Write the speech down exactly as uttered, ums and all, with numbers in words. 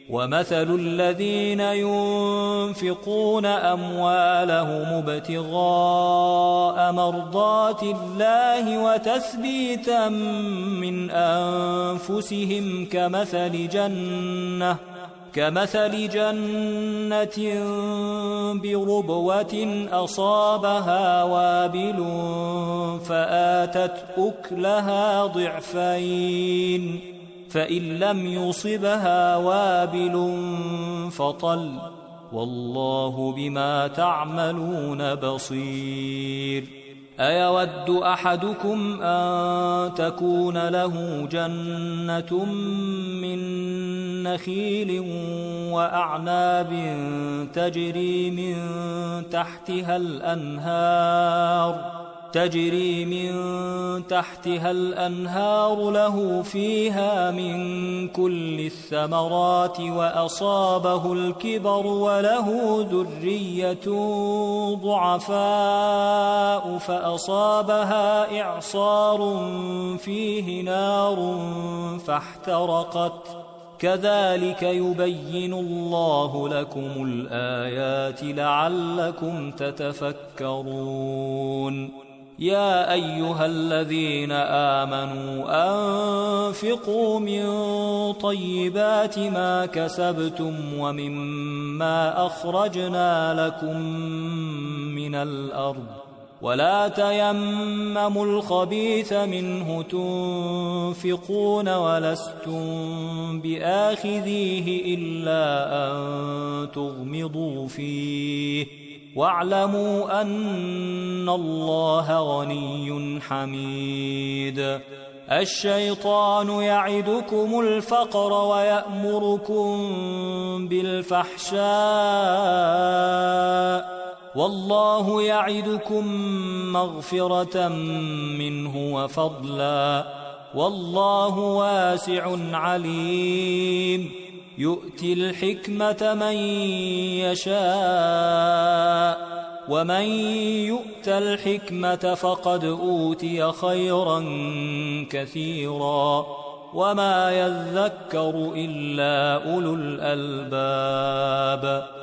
ومثل الذين ينفقون أموالهم ابتغاء مرضات الله وتثبيتا من أنفسهم كمثل جنة كمثل جنة بربوة أصابها وابل فآتت أكلها ضعفين فإن لم يصبها وابل فطل والله بما تعملون بصير أيود أحدكم أن تكون له جنة من نخيل وأعناب تجري من تحتها الأنهار تجري من تحتها الأنهار له فيها من كل الثمرات وأصابه الكبر وله ذرية ضعفاء فأصابها إعصار فيه نار فاحترقت كذلك يبين الله لكم الآيات لعلكم تتفكرون يا أيها الذين آمنوا أنفقوا من طيبات ما كسبتم ومما أخرجنا لكم من الأرض ولا تيمموا الخبيث منه تنفقون ولستم بآخذيه إلا أن تغمضوا فيه واعلموا أن الله غني حميد الشيطان يعدكم الفقر ويأمركم بالفحشاء والله يعدكم مغفرة منه وفضلا والله واسع عليم يؤتي الحكمة من يشاء ومن يؤت الحكمة فقد أوتي خيرا كثيرا وما يذكر إلا أولو الألباب